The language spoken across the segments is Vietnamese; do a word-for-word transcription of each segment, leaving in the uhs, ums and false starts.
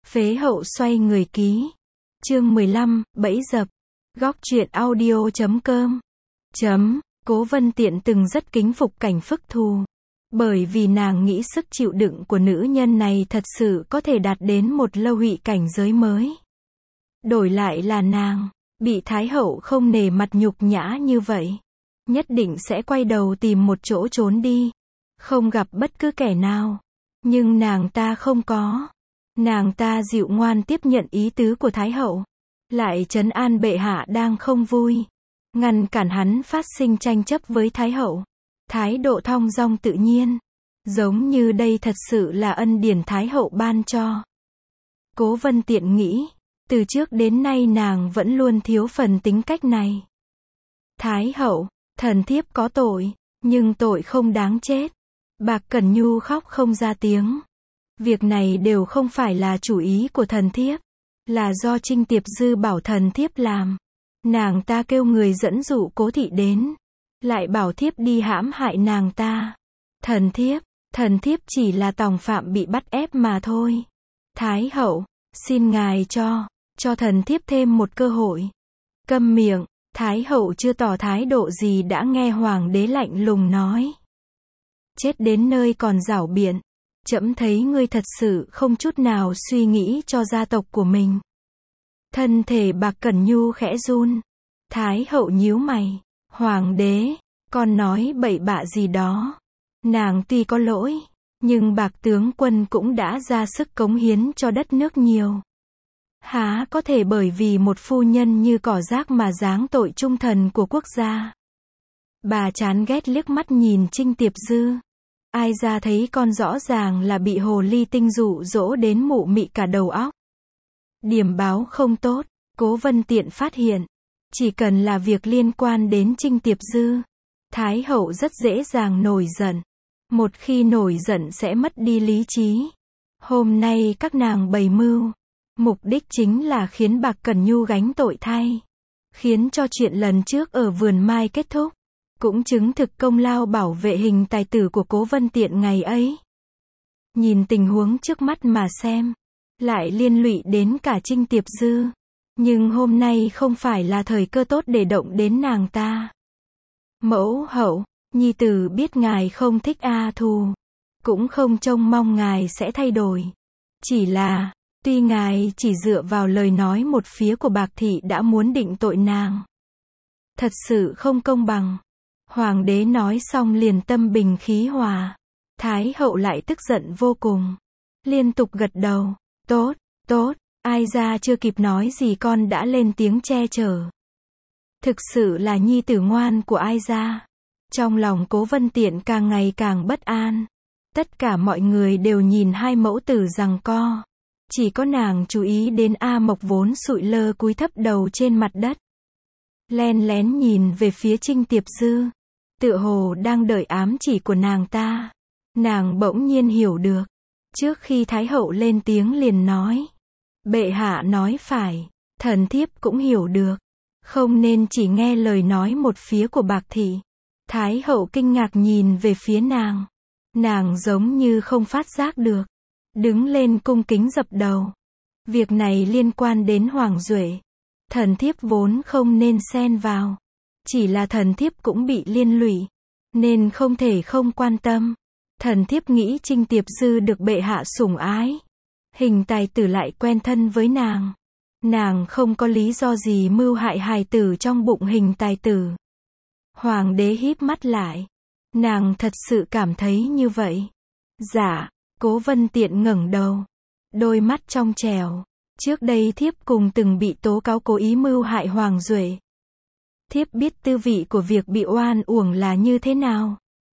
Phế hậu xoay người ký. Chương mười lăm, bẫy dập. Góc truyện audio chấm com. Chấm. Cố Vân Tiện từng rất kính phục Cảnh Phức Thù. Bởi vì nàng nghĩ sức chịu đựng của nữ nhân này thật sự có thể đạt đến một lâu hụy cảnh giới mới. Đổi lại là nàng, bị Thái hậu không nể mặt nhục nhã như vậy, nhất định sẽ quay đầu tìm một chỗ trốn đi, không gặp bất cứ kẻ nào. Nhưng nàng ta không có. Nàng ta dịu ngoan tiếp nhận ý tứ của Thái hậu, lại trấn an bệ hạ đang không vui, ngăn cản hắn phát sinh tranh chấp với Thái hậu. Thái độ thong dong tự nhiên, giống như đây thật sự là ân điển Thái hậu ban cho. Cố Vân Tiện nghĩ, từ trước đến nay nàng vẫn luôn thiếu phần tính cách này. Thái hậu, thần thiếp có tội, nhưng tội không đáng chết. Bạc Cẩn Nhu khóc không ra tiếng. Việc này đều không phải là chủ ý của thần thiếp, là do Trinh Tiệp Dư bảo thần thiếp làm. Nàng ta kêu người dẫn dụ Cố thị đến, lại bảo thiếp đi hãm hại nàng ta. Thần thiếp, thần thiếp chỉ là tòng phạm bị bắt ép mà thôi. Thái hậu, xin ngài cho, cho thần thiếp thêm một cơ hội. Câm miệng. Thái hậu chưa tỏ thái độ gì đã nghe hoàng đế lạnh lùng nói. Chết đến nơi còn giảo biện. Trẫm thấy ngươi thật sự không chút nào suy nghĩ cho gia tộc của mình. Thân thể Bạc Cẩn Nhu khẽ run. Thái hậu nhíu mày. Hoàng đế, con nói bậy bạ gì đó. Nàng tuy có lỗi, nhưng Bạc tướng quân cũng đã ra sức cống hiến cho đất nước nhiều. Há có thể bởi vì một phu nhân như cỏ rác mà giáng tội trung thần của quốc gia. Bà chán ghét liếc mắt nhìn Trinh Tiệp Dư. Ai ra thấy con rõ ràng là bị hồ ly tinh dụ dỗ đến mụ mị cả đầu óc. Điểm báo không tốt, Cố Vân Tiện phát hiện. Chỉ cần là việc liên quan đến Trinh Tiệp Dư, Thái hậu rất dễ dàng nổi giận. Một khi nổi giận sẽ mất đi lý trí. Hôm nay các nàng bày mưu, mục đích chính là khiến Bạc Cẩn Nhu gánh tội thay. Khiến cho chuyện lần trước ở vườn mai kết thúc. Cũng chứng thực công lao bảo vệ hình tài tử của Cố Vân Tiện ngày ấy. Nhìn tình huống trước mắt mà xem, lại liên lụy đến cả Trinh Tiệp Dư. Nhưng hôm nay không phải là thời cơ tốt để động đến nàng ta. Mẫu hậu, nhi tử biết ngài không thích A Thù, cũng không trông mong ngài sẽ thay đổi. Chỉ là, tuy ngài chỉ dựa vào lời nói một phía của Bạc thị đã muốn định tội nàng, thật sự không công bằng. Hoàng đế nói xong liền tâm bình khí hòa. Thái hậu lại tức giận vô cùng, liên tục gật đầu. Tốt, tốt. Ai ra chưa kịp nói gì con đã lên tiếng che chở. Thực sự là nhi tử ngoan của Ai ra. Trong lòng Cố Vân Tiện càng ngày càng bất an. Tất cả mọi người đều nhìn hai mẫu tử giằng co. Chỉ có nàng chú ý đến A Mộc vốn sụi lơ cúi thấp đầu trên mặt đất. Len lén nhìn về phía Trinh Tiệp Dư. Tựa hồ đang đợi ám chỉ của nàng ta. Nàng bỗng nhiên hiểu được. Trước khi Thái hậu lên tiếng liền nói. Bệ hạ nói phải. Thần thiếp cũng hiểu được. Không nên chỉ nghe lời nói một phía của Bạc thị. Thái hậu kinh ngạc nhìn về phía nàng. Nàng giống như không phát giác được. Đứng lên cung kính dập đầu. Việc này liên quan đến Hoàng Duệ. Thần thiếp vốn không nên xen vào. Chỉ là thần thiếp cũng bị liên lụy, nên không thể không quan tâm. Thần thiếp nghĩ Trinh Tiệp Dư được bệ hạ sủng ái. Hình tài tử lại quen thân với nàng. Nàng không có lý do gì mưu hại hài tử trong bụng hình tài tử. Hoàng đế híp mắt lại. Nàng thật sự cảm thấy như vậy. Dạ. Cố Vân Tiện ngẩng đầu. Đôi mắt trong trẻo. Trước đây thiếp cùng từng bị tố cáo cố ý mưu hại Hoàng Duệ. Thiếp biết tư vị của việc bị oan uổng là như thế nào.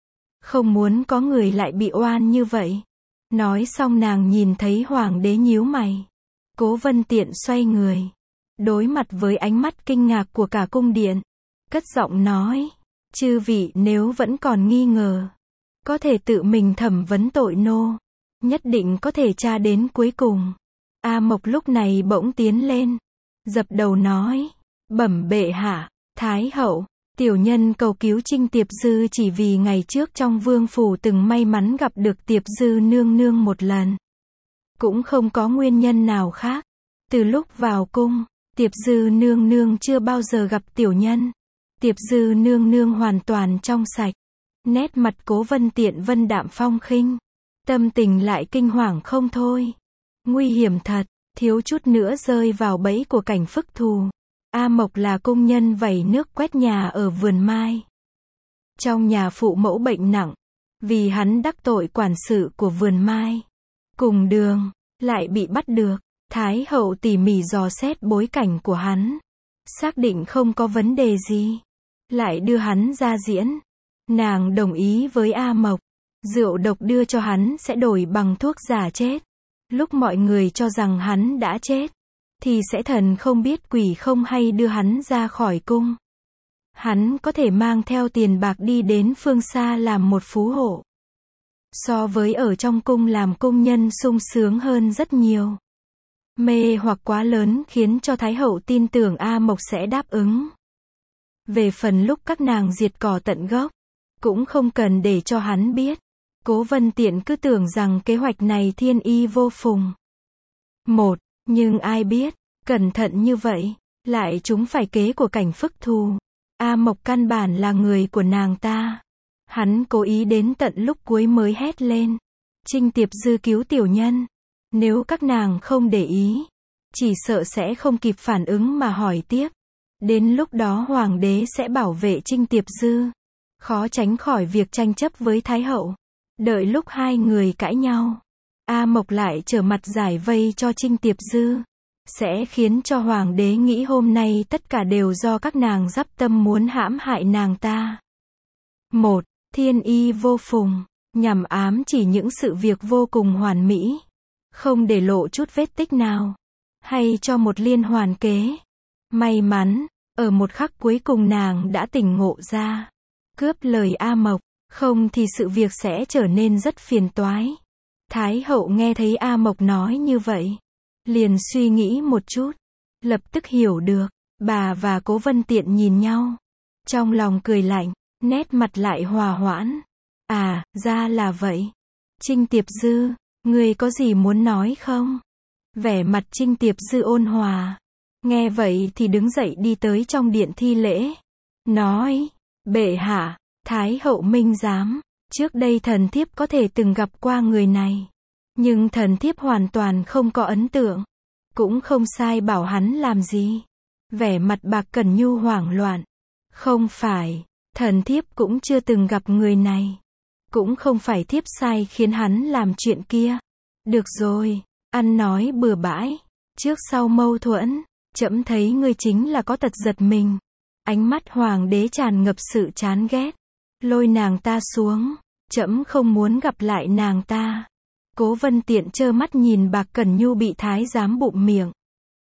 Không muốn có người lại bị oan như vậy. Nói xong nàng nhìn thấy hoàng đế nhíu mày. Cố Vân Tiện xoay người. Đối mặt với ánh mắt kinh ngạc của cả cung điện. Cất giọng nói. Chư vị nếu vẫn còn nghi ngờ, có thể tự mình thẩm vấn tội nô. Nhất định có thể tra đến cuối cùng. A Mộc lúc này bỗng tiến lên. Dập đầu nói. Bẩm bệ hạ. Thái hậu, tiểu nhân cầu cứu Trinh Tiệp Dư chỉ vì ngày trước trong vương phủ từng may mắn gặp được Tiệp Dư nương nương một lần. Cũng không có nguyên nhân nào khác. Từ lúc vào cung, Tiệp Dư nương nương chưa bao giờ gặp tiểu nhân. Tiệp Dư nương nương hoàn toàn trong sạch. Nét mặt Cố Vân Tiện vân đạm phong khinh. Tâm tình lại kinh hoàng không thôi. Nguy hiểm thật, thiếu chút nữa rơi vào bẫy của Cảnh Phức Thù. A Mộc là công nhân vẩy nước quét nhà ở vườn mai. Trong nhà phụ mẫu bệnh nặng, vì hắn đắc tội quản sự của vườn mai. Cùng đường, lại bị bắt được. Thái hậu tỉ mỉ dò xét bối cảnh của hắn. Xác định không có vấn đề gì. Lại đưa hắn ra diễn. Nàng đồng ý với A Mộc. Rượu độc đưa cho hắn sẽ đổi bằng thuốc giả chết. Lúc mọi người cho rằng hắn đã chết, thì sẽ thần không biết quỷ không hay đưa hắn ra khỏi cung. Hắn có thể mang theo tiền bạc đi đến phương xa làm một phú hộ. So với ở trong cung làm công nhân sung sướng hơn rất nhiều. Mê hoặc quá lớn khiến cho Thái hậu tin tưởng A Mộc sẽ đáp ứng. Về phần lúc các nàng diệt cỏ tận gốc, cũng không cần để cho hắn biết. Cố Vân Tiện cứ tưởng rằng kế hoạch này thiên y vô phùng. Một, nhưng ai biết, cẩn thận như vậy, lại chúng phải kế của Cảnh Phức Thù. A Mộc căn bản là người của nàng ta. Hắn cố ý đến tận lúc cuối mới hét lên. Trinh Tiệp Dư cứu tiểu nhân. Nếu các nàng không để ý, chỉ sợ sẽ không kịp phản ứng mà hỏi tiếp. Đến lúc đó hoàng đế sẽ bảo vệ Trinh Tiệp Dư. Khó tránh khỏi việc tranh chấp với Thái hậu. Đợi lúc hai người cãi nhau, A Mộc lại trở mặt giải vây cho Trinh Tiệp Dư. Sẽ khiến cho hoàng đế nghĩ hôm nay tất cả đều do các nàng dắp tâm muốn hãm hại nàng ta. Một, thiên y vô phùng, nhằm ám chỉ những sự việc vô cùng hoàn mỹ. Không để lộ chút vết tích nào. Hay cho một liên hoàn kế. May mắn, ở một khắc cuối cùng nàng đã tỉnh ngộ ra. Cướp lời A Mộc, không thì sự việc sẽ trở nên rất phiền toái. Thái hậu nghe thấy A Mộc nói như vậy, liền suy nghĩ một chút, lập tức hiểu được. Bà và Cố Vân Tiện nhìn nhau, trong lòng cười lạnh, nét mặt lại hòa hoãn. À, ra là vậy. Trinh Tiệp Dư, ngươi có gì muốn nói không? Vẻ mặt Trinh Tiệp Dư ôn hòa. Nghe vậy thì đứng dậy đi tới trong điện thi lễ. Nói, bệ hạ, Thái hậu minh giám, trước đây thần thiếp có thể từng gặp qua người này. Nhưng thần thiếp hoàn toàn không có ấn tượng. Cũng không sai bảo hắn làm gì. Vẻ mặt Bạc Cẩn Nhu hoảng loạn. Không phải, thần thiếp cũng chưa từng gặp người này. Cũng không phải thiếp sai khiến hắn làm chuyện kia. Được rồi, ăn nói bừa bãi. Trước sau mâu thuẫn, trẫm thấy ngươi chính là có tật giật mình. Ánh mắt hoàng đế tràn ngập sự chán ghét. Lôi nàng ta xuống, trẫm không muốn gặp lại nàng ta. Cố Vân Tiện trơ mắt nhìn Bạc Cẩn Nhu bị thái giám bụm miệng.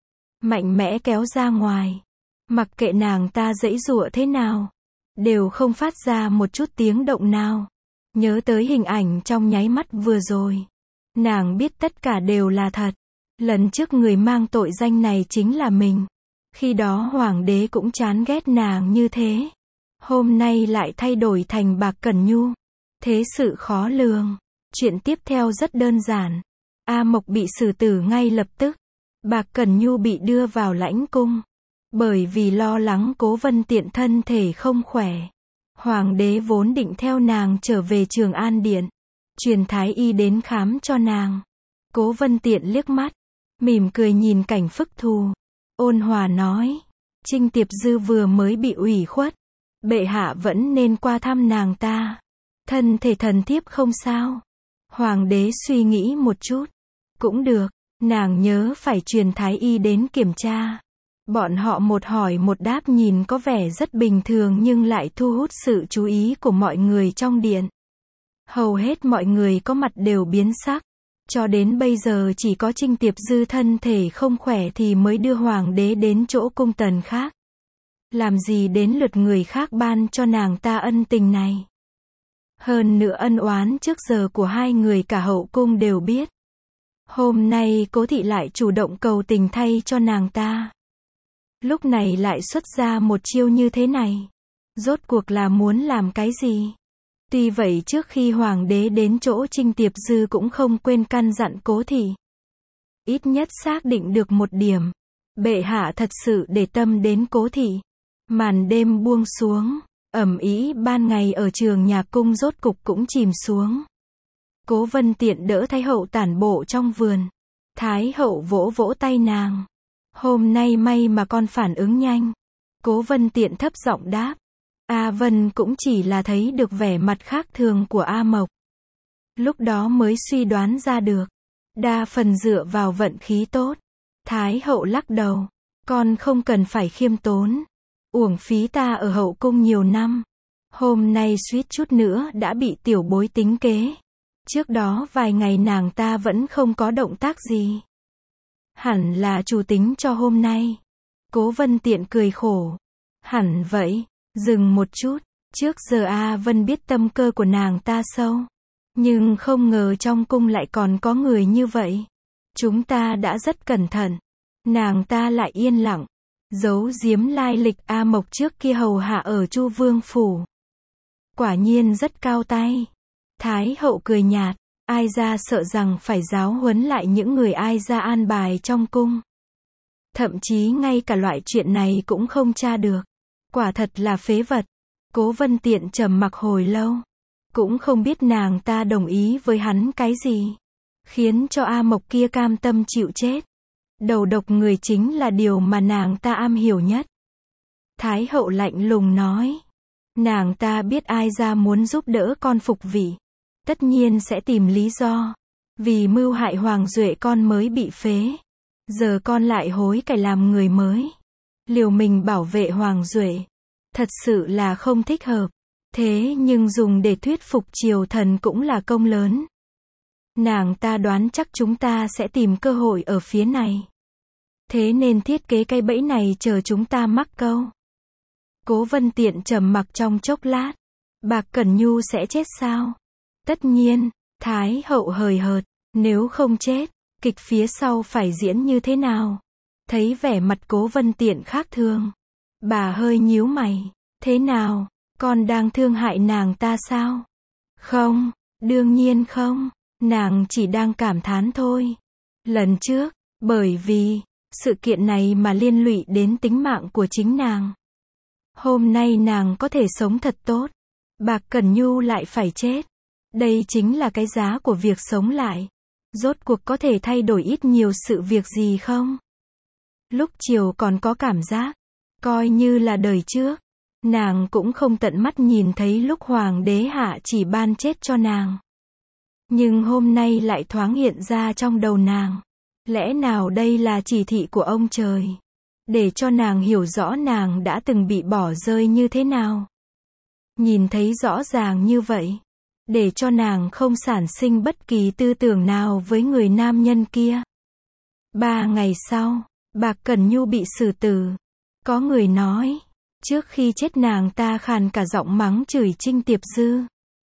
Mạnh mẽ kéo ra ngoài. Mặc kệ nàng ta giãy giụa thế nào, đều không phát ra một chút tiếng động nào. Nhớ tới hình ảnh trong nháy mắt vừa rồi. Nàng biết tất cả đều là thật. Lần trước người mang tội danh này chính là mình. Khi đó hoàng đế cũng chán ghét nàng như thế. Hôm nay lại thay đổi thành Bạc Cẩn Nhu. Thế sự khó lường. Chuyện tiếp theo rất đơn giản. A Mộc bị xử tử ngay lập tức. Bạc Cẩn Nhu bị đưa vào lãnh cung. Bởi vì lo lắng Cố Vân Tiện thân thể không khỏe. Hoàng đế vốn định theo nàng trở về Trường An Điện. Truyền thái y đến khám cho nàng. Cố Vân Tiện liếc mắt. Mỉm cười nhìn Cảnh Phức Thù. Ôn hòa nói. Trinh Tiệp Dư vừa mới bị ủy khuất. Bệ hạ vẫn nên qua thăm nàng ta. Thân thể thần thiếp không sao. Hoàng đế suy nghĩ một chút. Cũng được, nàng nhớ phải truyền thái y đến kiểm tra. Bọn họ một hỏi một đáp nhìn có vẻ rất bình thường nhưng lại thu hút sự chú ý của mọi người trong điện. Hầu hết mọi người có mặt đều biến sắc. Cho đến bây giờ chỉ có Trinh Tiệp Dư thân thể không khỏe thì mới đưa hoàng đế đến chỗ cung tần khác. Làm gì đến lượt người khác ban cho nàng ta ân tình này. Hơn nữa ân oán trước giờ của hai người cả hậu cung đều biết. Hôm nay Cố thị lại chủ động cầu tình thay cho nàng ta. Lúc này lại xuất ra một chiêu như thế này. Rốt cuộc là muốn làm cái gì? Tuy vậy trước khi hoàng đế đến chỗ Trinh Tiệp Dư cũng không quên căn dặn Cố thị. Ít nhất xác định được một điểm. Bệ hạ thật sự để tâm đến Cố thị. Màn đêm buông xuống, ầm ĩ ban ngày ở trường nhạc cung rốt cục cũng chìm xuống. Cố Vân Tiện đỡ Thái hậu tản bộ trong vườn. Thái hậu vỗ vỗ tay nàng. Hôm nay may mà con phản ứng nhanh. Cố Vân Tiện thấp giọng đáp. A Vân cũng chỉ là thấy được vẻ mặt khác thường của A Mộc. Lúc đó mới suy đoán ra được. Đa phần dựa vào vận khí tốt. Thái hậu lắc đầu. Con không cần phải khiêm tốn. Uổng phí ta ở hậu cung nhiều năm. Hôm nay suýt chút nữa đã bị tiểu bối tính kế. Trước đó vài ngày nàng ta vẫn không có động tác gì. Hẳn là chủ tính cho hôm nay. Cố Vân Tiện cười khổ. Hẳn vậy. Dừng một chút. Trước giờ A Vân biết tâm cơ của nàng ta sâu. Nhưng không ngờ trong cung lại còn có người như vậy. Chúng ta đã rất cẩn thận. Nàng ta lại yên lặng. Giấu giếm lai lịch A Mộc trước kia hầu hạ ở Chu Vương phủ. Quả nhiên rất cao tay. Thái hậu cười nhạt. Ai ra sợ rằng phải giáo huấn lại những người ai ra an bài trong cung. Thậm chí ngay cả loại chuyện này cũng không tra được. Quả thật là phế vật. Cố Vân Tiện trầm mặc hồi lâu. Cũng không biết nàng ta đồng ý với hắn cái gì. Khiến cho A Mộc kia cam tâm chịu chết. Đầu độc người chính là điều mà nàng ta am hiểu nhất. Thái hậu lạnh lùng nói. Nàng ta biết ai ra muốn giúp đỡ con phục vị. Tất nhiên sẽ tìm lý do. Vì mưu hại Hoàng Duệ con mới bị phế. Giờ con lại hối cải làm người mới. Liều mình bảo vệ Hoàng Duệ. Thật sự là không thích hợp. Thế nhưng dùng để thuyết phục triều thần cũng là công lớn. Nàng ta đoán chắc chúng ta sẽ tìm cơ hội ở phía này. Thế nên thiết kế cái bẫy này chờ chúng ta mắc câu. Cố Vân Tiện trầm mặc trong chốc lát. Bạc Cẩn Nhu sẽ chết sao? Tất nhiên. Thái hậu hời hợt. Nếu không chết, kịch phía sau phải diễn như thế nào? Thấy vẻ mặt Cố Vân Tiện khác thường. Bà hơi nhíu mày. Thế nào? Con đang thương hại nàng ta sao? Không, đương nhiên không. Nàng chỉ đang cảm thán thôi. Lần trước, bởi vì sự kiện này mà liên lụy đến tính mạng của chính nàng. Hôm nay nàng có thể sống thật tốt. Bạc Cẩn Nhu lại phải chết. Đây chính là cái giá của việc sống lại. Rốt cuộc có thể thay đổi ít nhiều sự việc gì không? Lúc chiều còn có cảm giác. Coi như là đời trước. Nàng cũng không tận mắt nhìn thấy lúc hoàng đế hạ chỉ ban chết cho nàng. Nhưng hôm nay lại thoáng hiện ra trong đầu nàng. Lẽ nào đây là chỉ thị của ông trời? Để cho nàng hiểu rõ nàng đã từng bị bỏ rơi như thế nào. Nhìn thấy rõ ràng như vậy. Để cho nàng không sản sinh bất kỳ tư tưởng nào với người nam nhân kia. Ba ngày sau, Bạc Cẩn Nhu bị xử tử. Có người nói. Trước khi chết nàng ta khàn cả giọng mắng chửi Trinh Tiệp Dư.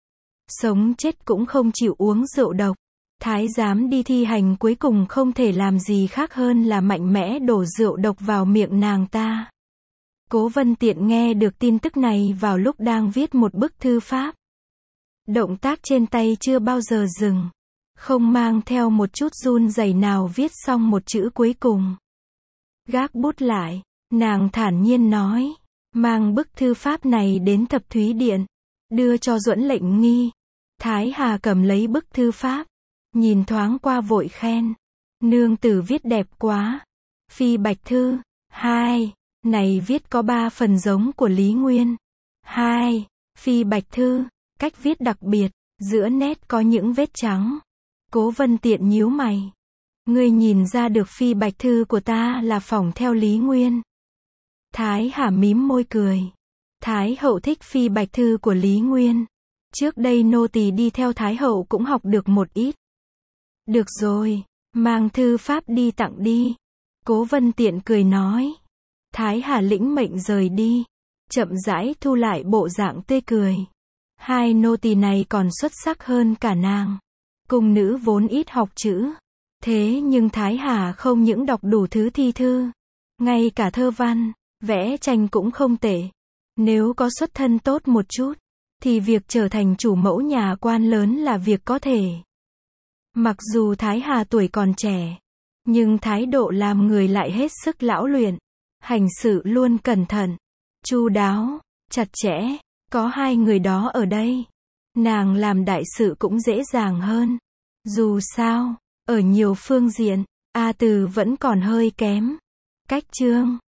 Sống chết cũng không chịu uống rượu độc. Thái giám đi thi hành cuối cùng không thể làm gì khác hơn là mạnh mẽ đổ rượu độc vào miệng nàng ta. Cố Vân Tiện nghe được tin tức này vào lúc đang viết một bức thư pháp. Động tác trên tay chưa bao giờ dừng. Không mang theo một chút run rẩy nào viết xong một chữ cuối cùng. Gác bút lại, nàng thản nhiên nói. Mang bức thư pháp này đến Thập Thúy Điện. Đưa cho Duẫn Lệnh Nghi. Thái Hà cầm lấy bức thư pháp. Nhìn thoáng qua vội khen. Nương tử viết đẹp quá. Phi Bạch Thư. Hai. Này viết có ba phần giống của Lý Nguyên. Hai. Phi Bạch Thư. Cách viết đặc biệt. Giữa nét có những vết trắng. Cố Vân Tiện nhíu mày. Ngươi nhìn ra được Phi Bạch Thư của ta là phỏng theo Lý Nguyên. Thái Hà mím môi cười. Thái hậu thích Phi Bạch Thư của Lý Nguyên. Trước đây nô tỳ đi theo Thái hậu cũng học được một ít. Được rồi, mang thư pháp đi tặng đi. Cố Vân Tiện cười nói. Thái Hà lĩnh mệnh rời đi. Chậm rãi thu lại bộ dạng tươi cười. Hai nô tỳ này còn xuất sắc hơn cả nàng. Cung nữ vốn ít học chữ. Thế nhưng Thái Hà không những đọc đủ thứ thi thư. Ngay cả thơ văn, vẽ tranh cũng không tệ. Nếu có xuất thân tốt một chút, thì việc trở thành chủ mẫu nhà quan lớn là việc có thể. Mặc dù Thái Hà tuổi còn trẻ, Nhưng thái độ làm người lại hết sức lão luyện. Hành sự luôn cẩn thận, chu đáo, chặt chẽ. Có hai người đó ở đây, nàng làm đại sự cũng dễ dàng hơn. Dù sao, ở nhiều phương diện, A Từ vẫn còn hơi kém. Cách chương